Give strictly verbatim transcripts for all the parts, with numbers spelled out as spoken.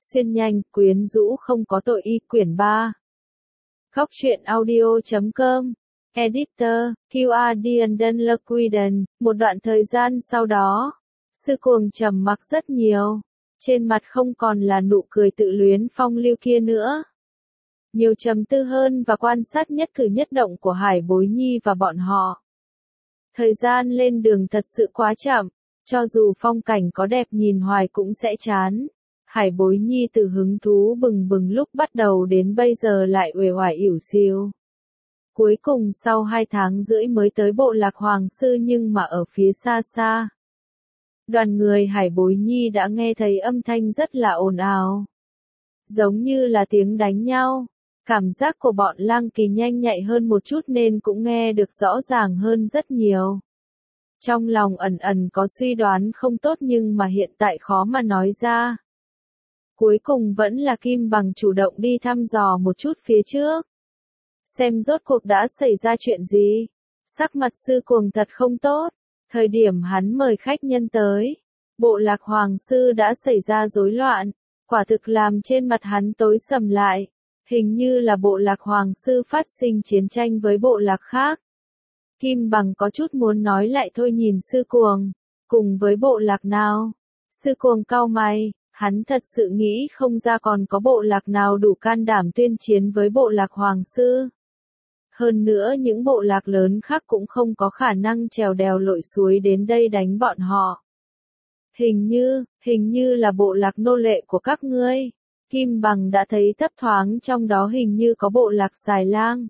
Xuyên nhanh, quyến rũ không có tội y quyển ba. Góc truyện audio chấm com. Editor, quy a Dianden Lequiden. Một đoạn thời gian sau đó, Sư Cuồng trầm mặc rất nhiều. Trên mặt không còn là nụ cười tự luyến phong lưu kia nữa. Nhiều trầm tư hơn và quan sát nhất cử nhất động của Hải Bối Nhi và bọn họ. Thời gian lên đường thật sự quá chậm, cho dù phong cảnh có đẹp nhìn hoài cũng sẽ chán. Hải Bối Nhi từ hứng thú bừng bừng lúc bắt đầu đến bây giờ lại uể oải ỉu xìu. Cuối cùng sau hai tháng rưỡi mới tới bộ lạc Hoàng Sư nhưng mà ở phía xa xa. Đoàn người Hải Bối Nhi đã nghe thấy âm thanh rất là ồn ào. Giống như là tiếng đánh nhau. Cảm giác của bọn Lang Kỳ nhanh nhạy hơn một chút nên cũng nghe được rõ ràng hơn rất nhiều. Trong lòng ẩn ẩn có suy đoán không tốt nhưng mà hiện tại khó mà nói ra. Cuối cùng vẫn là Kim Bằng chủ động đi thăm dò một chút phía trước. Xem rốt cuộc đã xảy ra chuyện gì. Sắc mặt Sư Cuồng thật không tốt. Thời điểm hắn mời khách nhân tới, bộ lạc Hoàng Sư đã xảy ra rối loạn. Quả thực làm trên mặt hắn tối sầm lại. Hình như là bộ lạc Hoàng Sư phát sinh chiến tranh với bộ lạc khác. Kim Bằng có chút muốn nói lại thôi nhìn Sư Cuồng. Cùng với bộ lạc nào? Sư Cuồng cau mày. Hắn thật sự nghĩ không ra còn có bộ lạc nào đủ can đảm tuyên chiến với bộ lạc Hoàng Sư. Hơn nữa những bộ lạc lớn khác cũng không có khả năng trèo đèo lội suối đến đây đánh bọn họ. Hình như, hình như là bộ lạc nô lệ của các ngươi. Kim Bằng đã thấy thấp thoáng trong đó hình như có bộ lạc Xài Lang.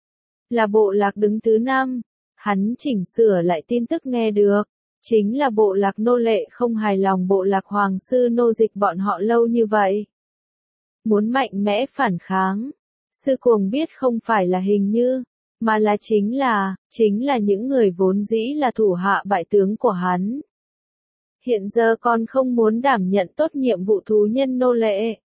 Là bộ lạc đứng thứ năm. Hắn chỉnh sửa lại tin tức nghe được. Chính là bộ lạc nô lệ không hài lòng bộ lạc Hoàng Sư nô dịch bọn họ lâu như vậy. Muốn mạnh mẽ phản kháng. Sư Cuồng biết không phải là hình như, mà là chính là, chính là những người vốn dĩ là thủ hạ bại tướng của hắn. Hiện giờ còn không muốn đảm nhận tốt nhiệm vụ thú nhân nô lệ.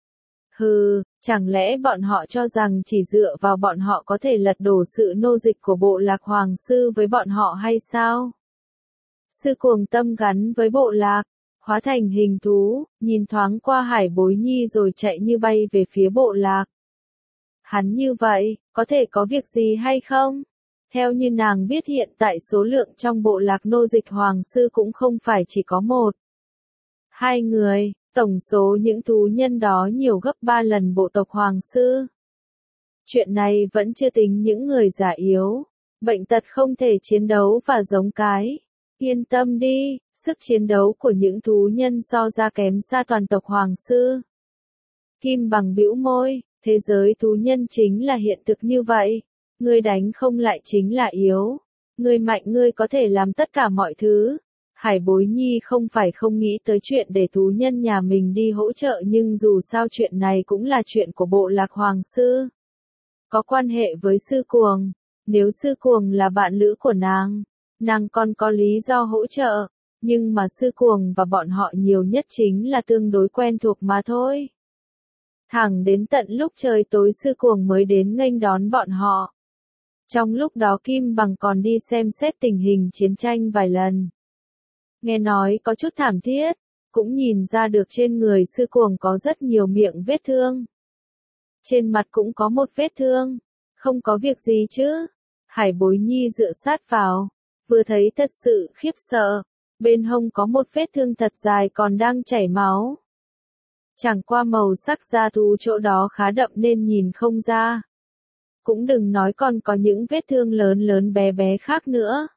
Hừ, chẳng lẽ bọn họ cho rằng chỉ dựa vào bọn họ có thể lật đổ sự nô dịch của bộ lạc Hoàng Sư với bọn họ hay sao? Sư Cuồng tâm gắn với bộ lạc, hóa thành hình thú, nhìn thoáng qua Hải Bối Nhi rồi chạy như bay về phía bộ lạc. Hắn như vậy, có thể có việc gì hay không? Theo như nàng biết hiện tại số lượng trong bộ lạc nô dịch Hoàng Sư cũng không phải chỉ có một. Hai người, tổng số những thú nhân đó nhiều gấp ba lần bộ tộc Hoàng Sư. Chuyện này vẫn chưa tính những người già yếu, bệnh tật không thể chiến đấu và giống cái. Yên tâm đi, sức chiến đấu của những thú nhân so ra kém xa toàn tộc Hoàng Sư. Kim Bằng bĩu môi, thế giới thú nhân chính là hiện thực như vậy. Ngươi đánh không lại chính là yếu. Ngươi mạnh ngươi có thể làm tất cả mọi thứ. Hải Bối Nhi không phải không nghĩ tới chuyện để thú nhân nhà mình đi hỗ trợ nhưng dù sao chuyện này cũng là chuyện của bộ lạc Hoàng Sư. Có quan hệ với Sư Cuồng. Nếu Sư Cuồng là bạn lữ của nàng, nàng còn có lý do hỗ trợ, nhưng mà Sư Cuồng và bọn họ nhiều nhất chính là tương đối quen thuộc mà thôi. Thẳng đến tận lúc trời tối Sư Cuồng mới đến nghênh đón bọn họ. Trong lúc đó Kim Bằng còn đi xem xét tình hình chiến tranh vài lần. Nghe nói có chút thảm thiết, cũng nhìn ra được trên người Sư Cuồng có rất nhiều miệng vết thương. Trên mặt cũng có một vết thương, không có việc gì chứ. Hải Bối Nhi dựa sát vào. Vừa thấy thật sự khiếp sợ, bên hông có một vết thương thật dài còn đang chảy máu. Chẳng qua màu sắc da thú chỗ đó khá đậm nên nhìn không ra. Cũng đừng nói còn có những vết thương lớn lớn bé bé khác nữa.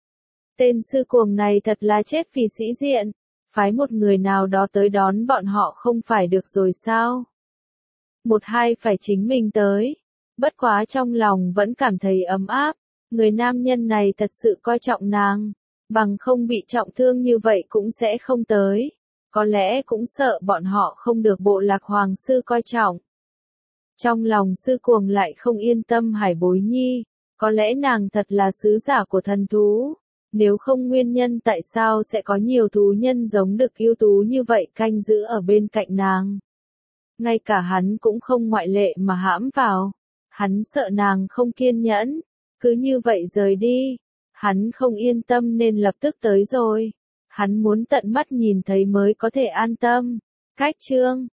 Tên Sư Cuồng này thật là chết vì sĩ diện, phái một người nào đó tới đón bọn họ không phải được rồi sao? Một hai phải chính mình tới, bất quá trong lòng vẫn cảm thấy ấm áp. Người nam nhân này thật sự coi trọng nàng, bằng không bị trọng thương như vậy cũng sẽ không tới. Có lẽ cũng sợ bọn họ không được bộ lạc Hoàng Sư coi trọng. Trong lòng Sư Cuồng lại không yên tâm Hải Bối Nhi, có lẽ nàng thật là sứ giả của thần thú. Nếu không nguyên nhân tại sao sẽ có nhiều thú nhân giống đực ưu tú như vậy canh giữ ở bên cạnh nàng. Ngay cả hắn cũng không ngoại lệ mà hãm vào. Hắn sợ nàng không kiên nhẫn. Cứ như vậy rời đi, hắn không yên tâm nên lập tức tới rồi. Hắn muốn tận mắt nhìn thấy mới có thể an tâm. Cách chương